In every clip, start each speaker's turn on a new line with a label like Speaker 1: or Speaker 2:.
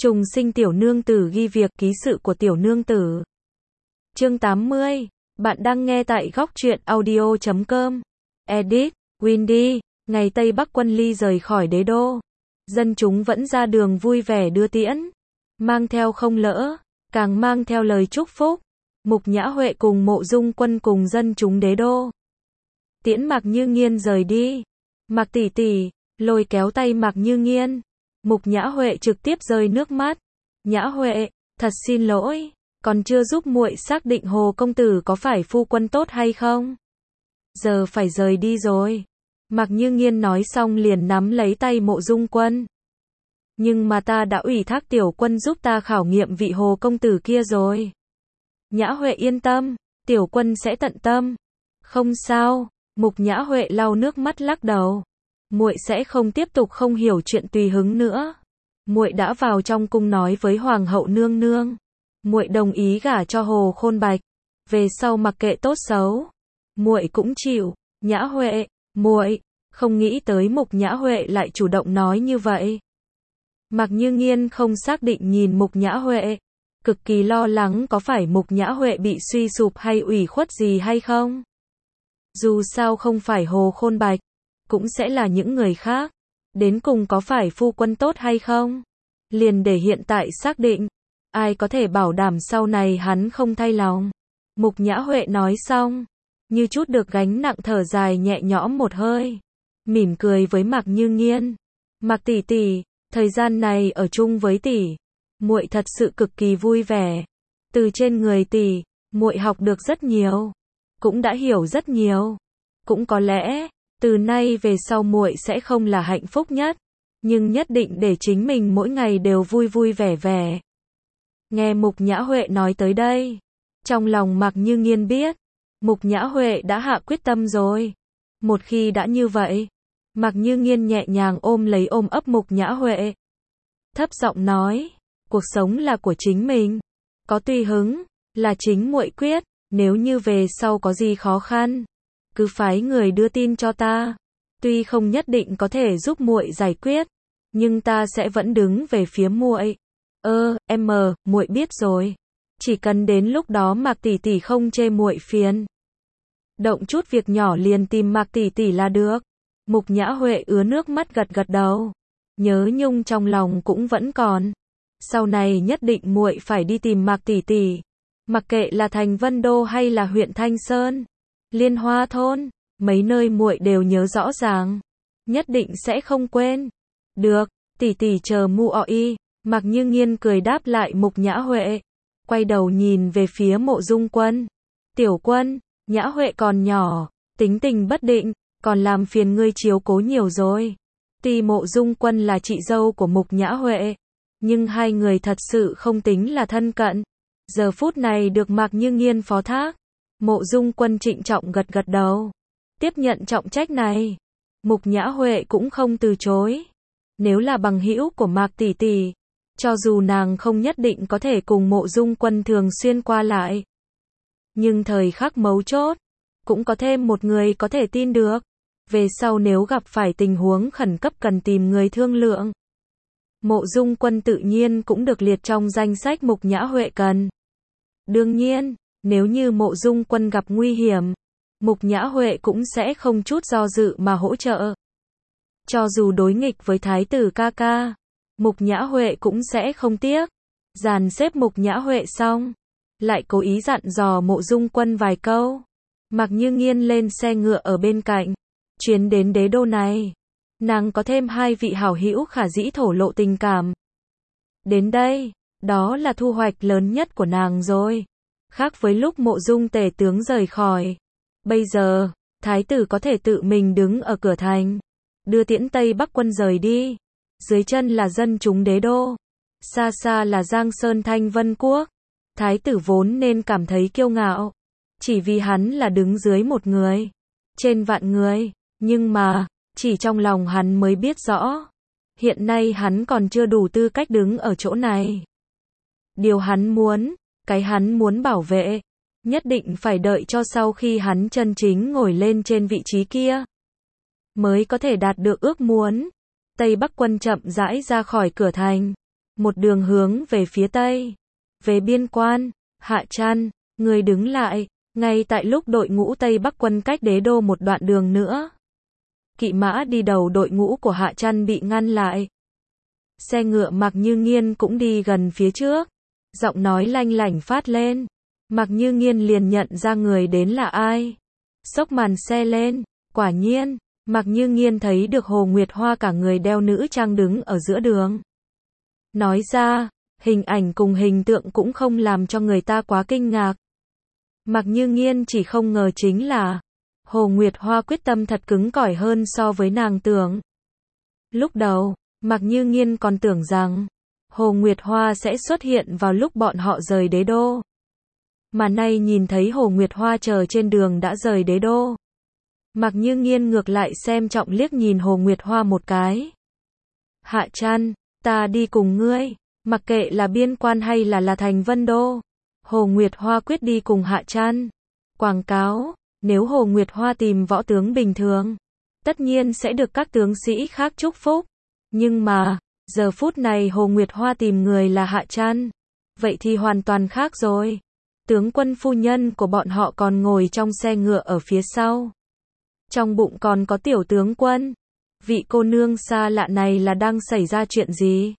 Speaker 1: Trùng sinh tiểu nương tử ghi việc ký sự của tiểu nương tử. Chương 80. Bạn đang nghe tại góc truyện audio.com. Edit, Windy. Ngày Tây Bắc quân Ly rời khỏi đế đô. Dân chúng vẫn ra đường vui vẻ đưa tiễn. Mang theo không lỡ, càng mang theo lời chúc phúc. Mục Nhã Huệ cùng Mộ Dung Quân cùng dân chúng đế đô. Tiễn Mạc Như Nghiên rời đi. Mạc tỷ tỷ, lôi kéo tay Mạc Như Nghiên. Mục Nhã Huệ trực tiếp rơi nước mắt. Nhã Huệ, thật xin lỗi, còn chưa giúp muội xác định Hồ công tử có phải phu quân tốt hay không. Giờ phải rời đi rồi. Mạc Như Nghiên nói xong liền nắm lấy tay Mộ Dung Quân. Nhưng mà ta đã ủy thác tiểu quân giúp ta khảo nghiệm vị Hồ công tử kia rồi. Nhã Huệ yên tâm, tiểu quân sẽ tận tâm. Không sao, Mục Nhã Huệ lau nước mắt lắc đầu. Muội sẽ không tiếp tục không hiểu chuyện tùy hứng nữa. Muội đã vào trong cung nói với hoàng hậu nương nương, muội đồng ý gả cho Hồ Khôn Bạch, về sau mặc kệ tốt xấu, muội cũng chịu. Nhã Huệ, muội, không nghĩ tới Mục Nhã Huệ lại chủ động nói như vậy. Mạc Như Nghiên không xác định nhìn Mục Nhã Huệ, cực kỳ lo lắng có phải Mục Nhã Huệ bị suy sụp hay ủy khuất gì hay không. Dù sao không phải Hồ Khôn Bạch, cũng sẽ là những người khác. Đến cùng có phải phu quân tốt hay không? Liền để hiện tại xác định. Ai có thể bảo đảm sau này hắn không thay lòng. Mục Nhã Huệ nói xong, như chút được gánh nặng thở dài nhẹ nhõm một hơi. Mỉm cười với Mạc Như Nghiên. Mạc tỷ tỷ, thời gian này ở chung với tỷ, muội thật sự cực kỳ vui vẻ. Từ trên người tỷ, muội học được rất nhiều, cũng đã hiểu rất nhiều. Cũng có lẽ từ nay về sau muội sẽ không là hạnh phúc nhất, nhưng nhất định để chính mình mỗi ngày đều vui vui vẻ vẻ. Nghe Mục Nhã Huệ nói tới đây, trong lòng Mạc Như Nghiên biết, Mục Nhã Huệ đã hạ quyết tâm rồi. Một khi đã như vậy, Mạc Như Nghiên nhẹ nhàng ôm ấp Mục Nhã Huệ. Thấp giọng nói, cuộc sống là của chính mình, có tùy hứng, là chính muội quyết, nếu như về sau có gì khó khăn, cứ phái người đưa tin cho ta. Tuy không nhất định có thể giúp muội giải quyết, nhưng ta sẽ vẫn đứng về phía muội. Muội biết rồi. Chỉ cần đến lúc đó Mạc tỷ tỷ không chê muội phiền, động chút việc nhỏ liền tìm Mạc tỷ tỷ là được. Mục Nhã Huệ ứa nước mắt gật gật đầu. Nhớ nhung trong lòng cũng vẫn còn. Sau này nhất định muội phải đi tìm Mạc tỷ tỷ. Mặc kệ là thành Vân Đô hay là huyện Thanh Sơn, Liên Hoa thôn, mấy nơi muội đều nhớ rõ ràng, nhất định sẽ không quên. Được, tỷ tỷ chờ muội. Mạc Như Nghiên cười đáp lại Mục Nhã Huệ, quay đầu nhìn về phía Mộ Dung Quân. Tiểu Quân, Nhã Huệ còn nhỏ, tính tình bất định, còn làm phiền ngươi chiếu cố nhiều rồi. Tuy Mộ Dung Quân là chị dâu của Mục Nhã Huệ, nhưng hai người thật sự không tính là thân cận. Giờ phút này được Mạc Như Nghiên phó thác, Mộ Dung Quân trịnh trọng gật gật đầu, tiếp nhận trọng trách này. Mục Nhã Huệ cũng không từ chối. Nếu là bằng hữu của Mạc tỷ tỷ, cho dù nàng không nhất định có thể cùng Mộ Dung Quân thường xuyên qua lại, nhưng thời khắc mấu chốt, cũng có thêm một người có thể tin được. Về sau nếu gặp phải tình huống khẩn cấp cần tìm người thương lượng, Mộ Dung Quân tự nhiên cũng được liệt trong danh sách Mục Nhã Huệ cần. Đương nhiên, nếu như Mộ Dung Quân gặp nguy hiểm, Mục Nhã Huệ cũng sẽ không chút do dự mà hỗ trợ. Cho dù đối nghịch với thái tử ca ca, Mục Nhã Huệ cũng sẽ không tiếc. Dàn xếp Mục Nhã Huệ xong, lại cố ý dặn dò Mộ Dung Quân vài câu. Mạc Như Nghiên lên xe ngựa ở bên cạnh, chuyến đến đế đô này. Nàng có thêm hai vị hảo hữu khả dĩ thổ lộ tình cảm. Đến đây, đó là thu hoạch lớn nhất của nàng rồi. Khác với lúc Mộ Dung tể tướng rời khỏi, bây giờ, thái tử có thể tự mình đứng ở cửa thành, đưa tiễn Tây Bắc quân rời đi. Dưới chân là dân chúng đế đô, xa xa là Giang Sơn Thanh Vân Quốc. Thái tử vốn nên cảm thấy kiêu ngạo, chỉ vì hắn là đứng dưới một người, trên vạn người. Nhưng mà, chỉ trong lòng hắn mới biết rõ, hiện nay hắn còn chưa đủ tư cách đứng ở chỗ này. Điều hắn muốn, cái hắn muốn bảo vệ, nhất định phải đợi cho sau khi hắn chân chính ngồi lên trên vị trí kia, mới có thể đạt được ước muốn. Tây Bắc quân chậm rãi ra khỏi cửa thành. một đường hướng về phía tây. Về biên quan, Hạ Trăn, người đứng lại, ngay tại lúc đội ngũ Tây Bắc quân cách đế đô một đoạn đường nữa. Kỵ mã đi đầu đội ngũ của Hạ Trăn bị ngăn lại. Xe ngựa Mạc Như Nghiên cũng đi gần phía trước. Giọng nói lanh lảnh phát lên. Mạc Như Nghiên liền nhận ra người đến là ai. Xốc màn xe lên, quả nhiên, Mạc Như Nghiên thấy được Hồ Nguyệt Hoa cả người đeo nữ trang đứng ở giữa đường. Nói ra, hình ảnh cùng hình tượng cũng không làm cho người ta quá kinh ngạc. Mạc Như Nghiên chỉ không ngờ chính là Hồ Nguyệt Hoa quyết tâm thật cứng cỏi hơn so với nàng tưởng. Lúc đầu, Mạc Như Nghiên còn tưởng rằng Hồ Nguyệt Hoa sẽ xuất hiện vào lúc bọn họ rời đế đô. Mà nay nhìn thấy Hồ Nguyệt Hoa chờ trên đường đã rời đế đô. Mạc Như Nghiên ngược lại xem trọng liếc nhìn Hồ Nguyệt Hoa một cái. Hạ Trăn, ta đi cùng ngươi, mặc kệ là biên quan hay là thành Vân Đô. Hồ Nguyệt Hoa quyết đi cùng Hạ Trăn. Quảng cáo, nếu Hồ Nguyệt Hoa tìm võ tướng bình thường, tất nhiên sẽ được các tướng sĩ khác chúc phúc. Nhưng mà, giờ phút này Hồ Nguyệt Hoa tìm người là Hạ Trăn. Vậy thì hoàn toàn khác rồi. Tướng quân phu nhân của bọn họ còn ngồi trong xe ngựa ở phía sau. Trong bụng còn có tiểu tướng quân. Vị cô nương xa lạ này là đang xảy ra chuyện gì?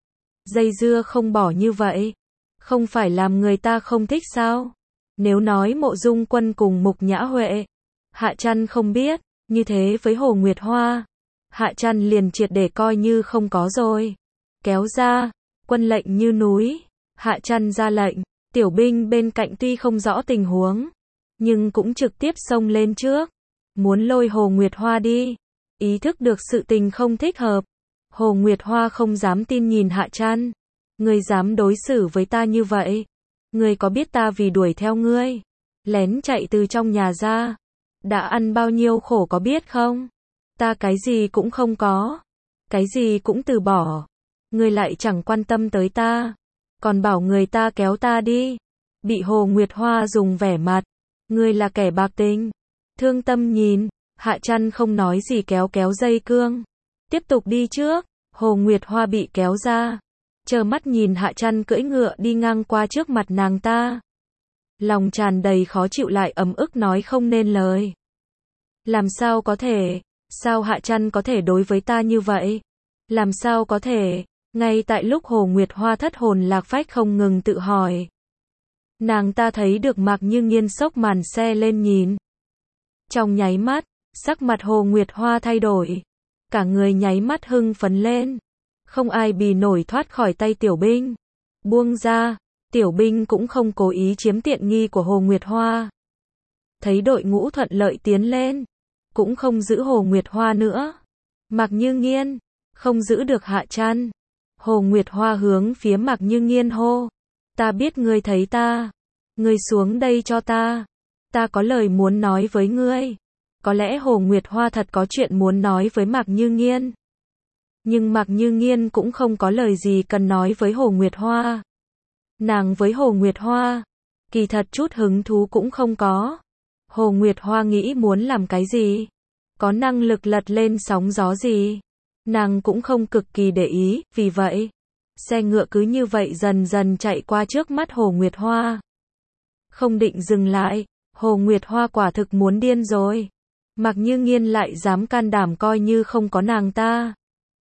Speaker 1: Dây dưa không bỏ như vậy. Không phải làm người ta không thích sao? Nếu nói Mộ Dung Quân cùng Mục Nhã Huệ, Hạ Trăn không biết, như thế với Hồ Nguyệt Hoa, Hạ Trăn liền triệt để coi như không có rồi. Kéo ra, quân lệnh như núi, Hạ Trăn ra lệnh, tiểu binh bên cạnh tuy không rõ tình huống, nhưng cũng trực tiếp xông lên trước, muốn lôi Hồ Nguyệt Hoa đi. Ý thức được sự tình không thích hợp, Hồ Nguyệt Hoa không dám tin nhìn Hạ Trăn. Ngươi dám đối xử với ta như vậy? Ngươi có biết ta vì đuổi theo ngươi, lén chạy từ trong nhà ra, đã ăn bao nhiêu khổ có biết không? Ta cái gì cũng không có, cái gì cũng từ bỏ. Ngươi lại chẳng quan tâm tới ta, còn bảo người ta kéo ta đi. Bị Hồ Nguyệt Hoa dùng vẻ mặt, ngươi là kẻ bạc tình, thương tâm nhìn, Hạ Trăn không nói gì kéo dây cương, tiếp tục đi trước. Hồ Nguyệt Hoa bị kéo ra, trơ mắt nhìn Hạ Trăn cưỡi ngựa đi ngang qua trước mặt nàng ta. Lòng tràn đầy khó chịu lại ấm ức nói không nên lời. Làm sao có thể? Sao Hạ Trăn có thể đối với ta như vậy? Làm sao có thể? Ngay tại lúc Hồ Nguyệt Hoa thất hồn lạc phách không ngừng tự hỏi, nàng ta thấy được Mạc Như Nghiên xốc màn xe lên nhìn. Trong nháy mắt, sắc mặt Hồ Nguyệt Hoa thay đổi, cả người nháy mắt hưng phấn lên. Không ai bì nổi thoát khỏi tay tiểu binh. Buông ra, tiểu binh cũng không cố ý chiếm tiện nghi của Hồ Nguyệt Hoa. Thấy đội ngũ thuận lợi tiến lên, cũng không giữ Hồ Nguyệt Hoa nữa. Mạc Như Nghiên, không giữ được Hạ Trăn. Hồ Nguyệt Hoa hướng phía Mạc Như Nghiên hô. Ta biết ngươi thấy ta. Ngươi xuống đây cho ta. Ta có lời muốn nói với ngươi. Có lẽ Hồ Nguyệt Hoa thật có chuyện muốn nói với Mạc Như Nghiên. Nhưng Mạc Như Nghiên cũng không có lời gì cần nói với Hồ Nguyệt Hoa. Nàng với Hồ Nguyệt Hoa, kỳ thật chút hứng thú cũng không có. Hồ Nguyệt Hoa nghĩ muốn làm cái gì, có năng lực lật lên sóng gió gì, nàng cũng không cực kỳ để ý. Vì vậy, xe ngựa cứ như vậy dần dần chạy qua trước mắt Hồ Nguyệt Hoa. Không định dừng lại, Hồ Nguyệt Hoa quả thực muốn điên rồi. Mạc Như Nghiên lại dám can đảm coi như không có nàng ta,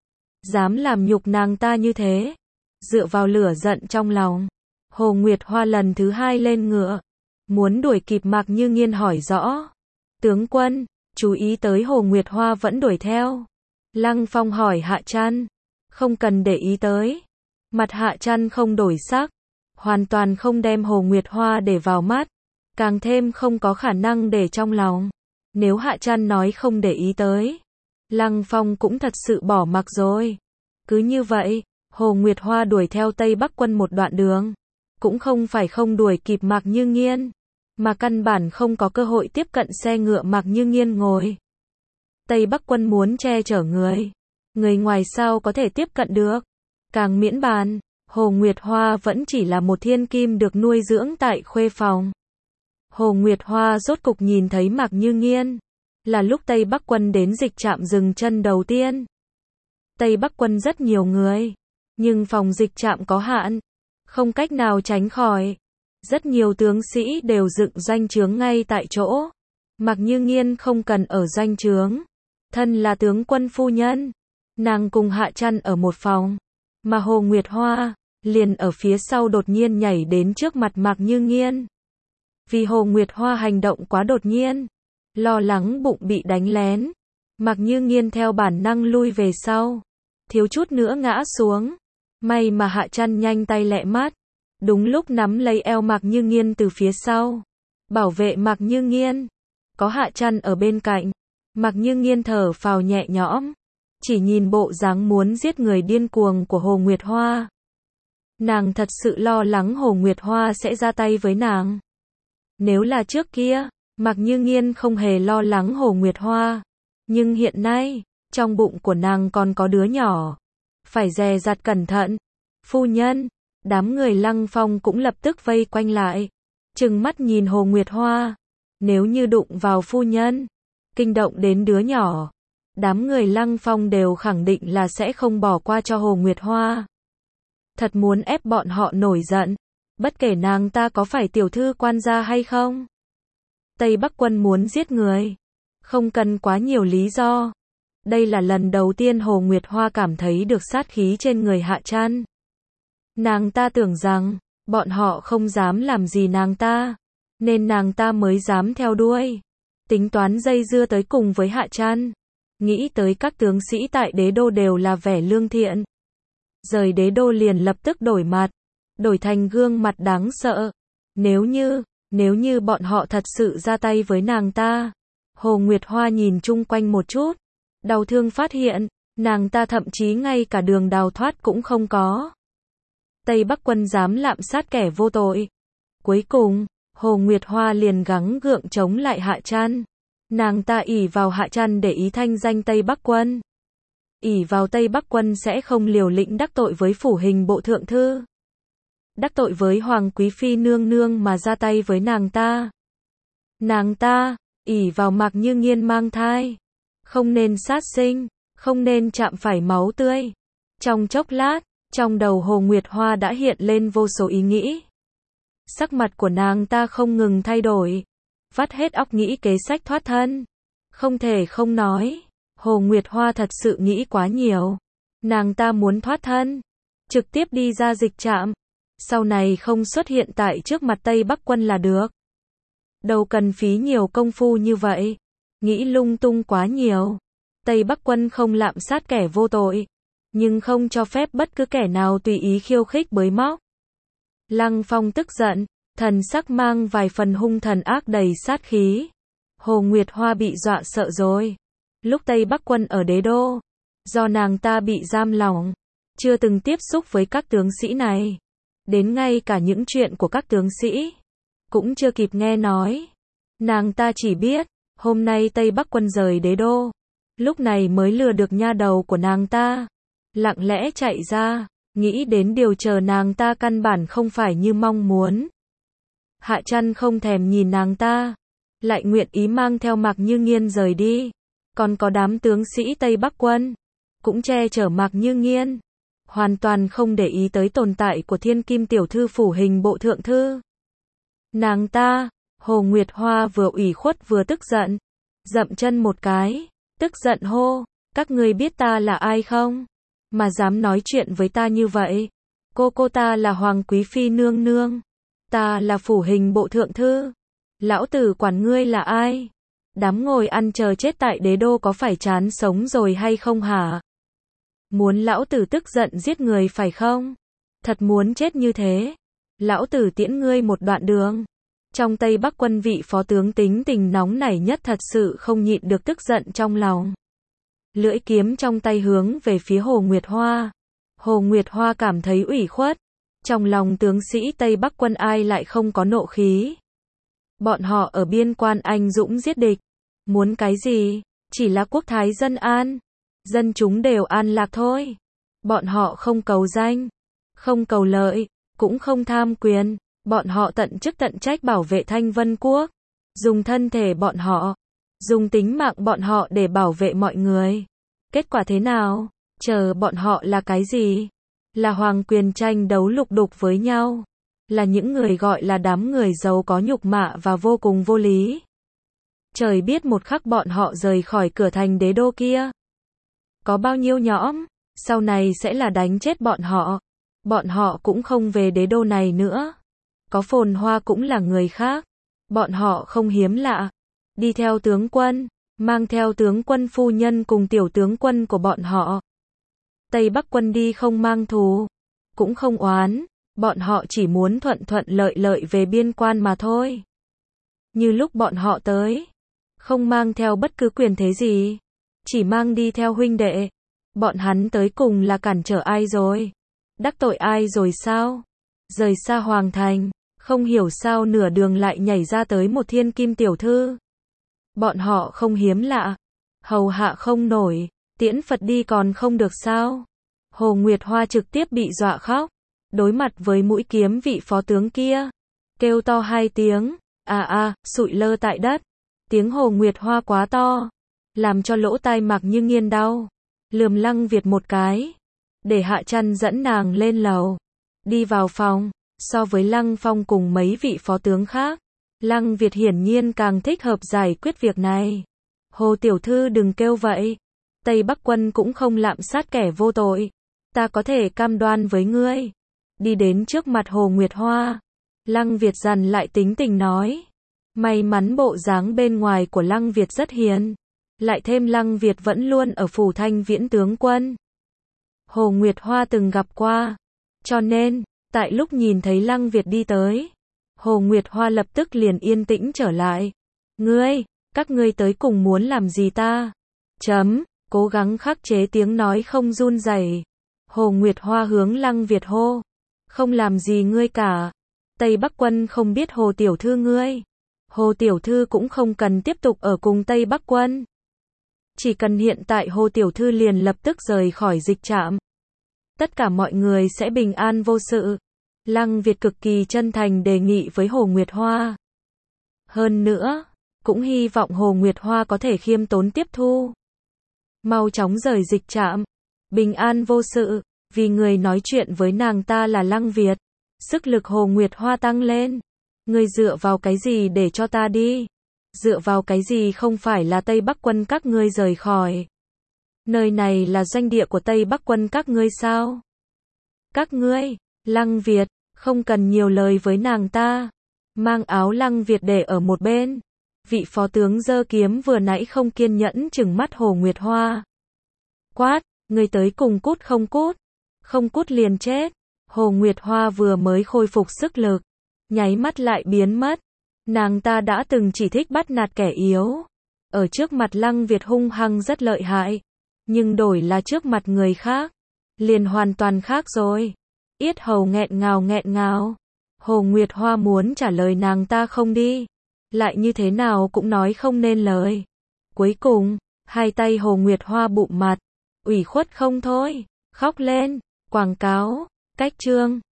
Speaker 1: dám làm nhục nàng ta như thế. Dựa vào lửa giận trong lòng, Hồ Nguyệt Hoa lần thứ hai lên ngựa, muốn đuổi kịp Mạc Như Nghiên hỏi rõ. Tướng quân, chú ý tới Hồ Nguyệt Hoa vẫn đuổi theo. Lăng Phong hỏi Hạ Trăn. Không cần để ý tới. Mặt Hạ Trăn không đổi sắc, hoàn toàn không đem Hồ Nguyệt Hoa để vào mắt, càng thêm không có khả năng để trong lòng. Nếu Hạ Trăn nói không để ý tới, Lăng Phong cũng thật sự bỏ mặc rồi. Cứ như vậy, Hồ Nguyệt Hoa đuổi theo Tây Bắc quân một đoạn đường, cũng không phải không đuổi kịp Mạc Như Nghiên, mà căn bản không có cơ hội tiếp cận xe ngựa Mạc Như Nghiên ngồi. Tây Bắc quân muốn che chở người ngoài sao có thể tiếp cận được. Càng miễn bàn, Hồ Nguyệt Hoa vẫn chỉ là một thiên kim được nuôi dưỡng tại khuê phòng. Hồ Nguyệt Hoa rốt cục nhìn thấy Mạc Như Nghiên, là lúc Tây Bắc quân đến dịch trạm dừng chân đầu tiên. Tây Bắc quân rất nhiều người, Nhưng phòng dịch trạm có hạn, không cách nào tránh khỏi. Rất nhiều tướng sĩ đều dựng doanh trướng ngay tại chỗ. Mạc Như Nghiên không cần ở doanh trướng. Thân là tướng quân phu nhân, nàng cùng Hạ Trăn ở một phòng, mà Hồ Nguyệt Hoa liền ở phía sau đột nhiên nhảy đến trước mặt Mạc Như Nghiên. Vì Hồ Nguyệt Hoa hành động quá đột nhiên, lo lắng bụng bị đánh lén, Mạc Như Nghiên theo bản năng lui về sau, thiếu chút nữa ngã xuống. May mà Hạ Trăn nhanh tay lẹ mắt, đúng lúc nắm lấy eo Mạc Như Nghiên từ phía sau, bảo vệ Mạc Như Nghiên. Có Hạ Trăn ở bên cạnh, Mạc Như Nghiên thở phào nhẹ nhõm, chỉ nhìn bộ dáng muốn giết người điên cuồng của Hồ Nguyệt Hoa. Nàng thật sự lo lắng Hồ Nguyệt Hoa sẽ ra tay với nàng. Nếu là trước kia, Mạc Như Nghiên không hề lo lắng Hồ Nguyệt Hoa, nhưng hiện nay, trong bụng của nàng còn có đứa nhỏ, phải dè dặt cẩn thận. Phu nhân, đám người Lăng Phong cũng lập tức vây quanh lại, trừng mắt nhìn Hồ Nguyệt Hoa. Nếu như đụng vào phu nhân, kinh động đến đứa nhỏ, đám người Lăng Phong đều khẳng định là sẽ không bỏ qua cho Hồ Nguyệt Hoa. Thật muốn ép bọn họ nổi giận, bất kể nàng ta có phải tiểu thư quan gia hay không. Tây Bắc quân muốn giết người, không cần quá nhiều lý do. Đây là lần đầu tiên Hồ Nguyệt Hoa cảm thấy được sát khí trên người Hạ Trăn. Nàng ta tưởng rằng, bọn họ không dám làm gì nàng ta, nên nàng ta mới dám theo đuôi, tính toán dây dưa tới cùng với Hạ Trăn. Nghĩ tới các tướng sĩ tại đế đô đều là vẻ lương thiện. Rời đế đô liền lập tức đổi mặt, đổi thành gương mặt đáng sợ. Nếu như bọn họ thật sự ra tay với nàng ta. Hồ Nguyệt Hoa nhìn chung quanh một chút, đau thương phát hiện, nàng ta thậm chí ngay cả đường đào thoát cũng không có. Tây Bắc quân dám lạm sát kẻ vô tội. Cuối cùng, Hồ Nguyệt Hoa liền gắng gượng chống lại Hạ Trăn. Nàng ta ỷ vào Hạ Trăn để ý thanh danh Tây Bắc quân. Ỷ vào Tây Bắc quân sẽ không liều lĩnh đắc tội với phủ hình bộ thượng thư, đắc tội với Hoàng Quý Phi nương nương mà ra tay với nàng ta. Nàng ta ỷ vào Mạc Như Nghiên mang thai, không nên sát sinh, không nên chạm phải máu tươi. Trong chốc lát, trong đầu Hồ Nguyệt Hoa đã hiện lên vô số ý nghĩ. Sắc mặt của nàng ta không ngừng thay đổi, vắt hết óc nghĩ kế sách thoát thân. Không thể không nói, Hồ Nguyệt Hoa thật sự nghĩ quá nhiều. Nàng ta muốn thoát thân, trực tiếp đi ra dịch trạm, sau này không xuất hiện tại trước mặt Tây Bắc quân là được. Đâu cần phí nhiều công phu như vậy, nghĩ lung tung quá nhiều. Tây Bắc quân không lạm sát kẻ vô tội, nhưng không cho phép bất cứ kẻ nào tùy ý khiêu khích bới móc. Lăng Phong tức giận, thần sắc mang vài phần hung thần ác đầy sát khí. Hồ Nguyệt Hoa bị dọa sợ rồi. Lúc Tây Bắc quân ở đế đô, do nàng ta bị giam lỏng, chưa từng tiếp xúc với các tướng sĩ này. Đến ngay cả những chuyện của các tướng sĩ, cũng chưa kịp nghe nói. Nàng ta chỉ biết, hôm nay Tây Bắc quân rời đế đô, lúc này mới lừa được nha đầu của nàng ta. Lặng lẽ chạy ra, nghĩ đến điều chờ nàng ta căn bản không phải như mong muốn. Hạ Trăn không thèm nhìn nàng ta, lại nguyện ý mang theo Mạc Như Nghiên rời đi. Còn có đám tướng sĩ Tây Bắc quân, cũng che chở Mạc Như Nghiên, hoàn toàn không để ý tới tồn tại của Thiên Kim tiểu thư phủ hình bộ thượng thư. Nàng ta, Hồ Nguyệt Hoa vừa ủy khuất vừa tức giận, dậm chân một cái, tức giận hô, các ngươi biết ta là ai không? Mà dám nói chuyện với ta như vậy? Cô ta là Hoàng Quý Phi nương nương, ta là phủ hình bộ thượng thư. Lão tử quản ngươi là ai? Đám ngồi ăn chờ chết tại đế đô có phải chán sống rồi hay không hả? Muốn lão tử tức giận giết người phải không? Thật muốn chết như thế, lão tử tiễn ngươi một đoạn đường. Trong Tây Bắc quân vị phó tướng tính tình nóng nảy nhất thật sự không nhịn được tức giận trong lòng. Lưỡi kiếm trong tay hướng về phía Hồ Nguyệt Hoa. Hồ Nguyệt Hoa cảm thấy ủy khuất. Trong lòng tướng sĩ Tây Bắc quân ai lại không có nộ khí. Bọn họ ở biên quan anh dũng giết địch. Muốn cái gì? Chỉ là quốc thái dân an. Dân chúng đều an lạc thôi. Bọn họ không cầu danh, không cầu lợi, cũng không tham quyền. Bọn họ tận chức tận trách bảo vệ Thanh Vân Quốc. Dùng thân thể bọn họ, dùng tính mạng bọn họ để bảo vệ mọi người. Kết quả thế nào? Chờ bọn họ là cái gì? là hoàng quyền tranh đấu lục đục với nhau, là những người gọi là đám người giàu có nhục mạ và vô cùng vô lý. Trời biết một khắc bọn họ rời khỏi cửa thành đế đô kia, có bao nhiêu nhõm, sau này sẽ là đánh chết bọn họ. Bọn họ cũng không về đế đô này nữa. Có phồn hoa cũng là người khác. Bọn họ không hiếm lạ. Đi theo tướng quân, mang theo tướng quân phu nhân cùng tiểu tướng quân của bọn họ. Tây Bắc quân đi không mang thù, cũng không oán. Bọn họ chỉ muốn thuận thuận lợi lợi về biên quan mà thôi. Như lúc bọn họ tới, không mang theo bất cứ quyền thế gì, chỉ mang đi theo huynh đệ. Bọn hắn tới cùng là cản trở ai rồi? Đắc tội ai rồi sao? Rời xa hoàng thành, không hiểu sao nửa đường lại nhảy ra tới một thiên kim tiểu thư. Bọn họ không hiếm lạ, hầu hạ không nổi, tiễn Phật đi còn không được sao? Hồ Nguyệt Hoa trực tiếp bị dọa khóc, đối mặt với mũi kiếm vị phó tướng kia, kêu to 2 tiếng, sụi lơ tại đất. Tiếng Hồ Nguyệt Hoa quá to, làm cho lỗ tai Mạc Như Nghiên đau. Lườm Lăng Việt một cái, để Hạ Trăn dẫn nàng lên lầu, đi vào phòng. So với Lăng Phong cùng mấy vị phó tướng khác, Lăng Việt hiển nhiên càng thích hợp giải quyết việc này. Hồ tiểu thư đừng kêu vậy, Tây Bắc quân cũng không lạm sát kẻ vô tội, ta có thể cam đoan với ngươi. Đi đến trước mặt Hồ Nguyệt Hoa, Lăng Việt dằn lại tính tình nói. May mắn bộ dáng bên ngoài của Lăng Việt rất hiền, lại thêm Lăng Việt vẫn luôn ở phủ Thanh Viễn tướng quân. Hồ Nguyệt Hoa từng gặp qua, cho nên, tại lúc nhìn thấy Lăng Việt đi tới, Hồ Nguyệt Hoa lập tức liền yên tĩnh trở lại. Các ngươi tới cùng muốn làm gì ta? Cố gắng khắc chế tiếng nói không run rẩy. Hồ Nguyệt Hoa hướng Lăng Việt hô. Không làm gì ngươi cả. Tây Bắc quân không biết Hồ tiểu thư ngươi. Hồ tiểu thư cũng không cần tiếp tục ở cùng Tây Bắc quân. Chỉ cần hiện tại Hồ tiểu thư liền lập tức rời khỏi dịch trạm. Tất cả mọi người sẽ bình an vô sự. Lăng Việt cực kỳ chân thành đề nghị với Hồ Nguyệt Hoa. Hơn nữa, cũng hy vọng Hồ Nguyệt Hoa có thể khiêm tốn tiếp thu. Mau chóng rời dịch trạm, bình an vô sự, vì người nói chuyện với nàng ta là Lăng Việt. Sức lực Hồ Nguyệt Hoa tăng lên. Ngươi dựa vào cái gì để cho ta đi? Dựa vào cái gì không phải là Tây Bắc quân các ngươi rời khỏi? Nơi này là doanh địa của Tây Bắc quân các ngươi sao? Các ngươi, Lăng Việt, không cần nhiều lời với nàng ta. Mang áo Lăng Việt để ở một bên. Vị phó tướng giơ kiếm vừa nãy không kiên nhẫn trừng mắt Hồ Nguyệt Hoa. Quát, ngươi tới cùng cút không cút? Không cút liền chết. Hồ Nguyệt Hoa vừa mới khôi phục sức lực, nháy mắt lại biến mất. Nàng ta đã từng chỉ thích bắt nạt kẻ yếu. Ở trước mặt Lăng Việt hung hăng rất lợi hại. Nhưng đổi là trước mặt người khác, liền hoàn toàn khác rồi. Yết hầu nghẹn ngào. Hồ Nguyệt Hoa muốn trả lời nàng ta không đi, lại như thế nào cũng nói không nên lời. Cuối cùng, 2 tay Hồ Nguyệt Hoa bụm mặt, ủy khuất không thôi, khóc lên. Quảng cáo, cách chương.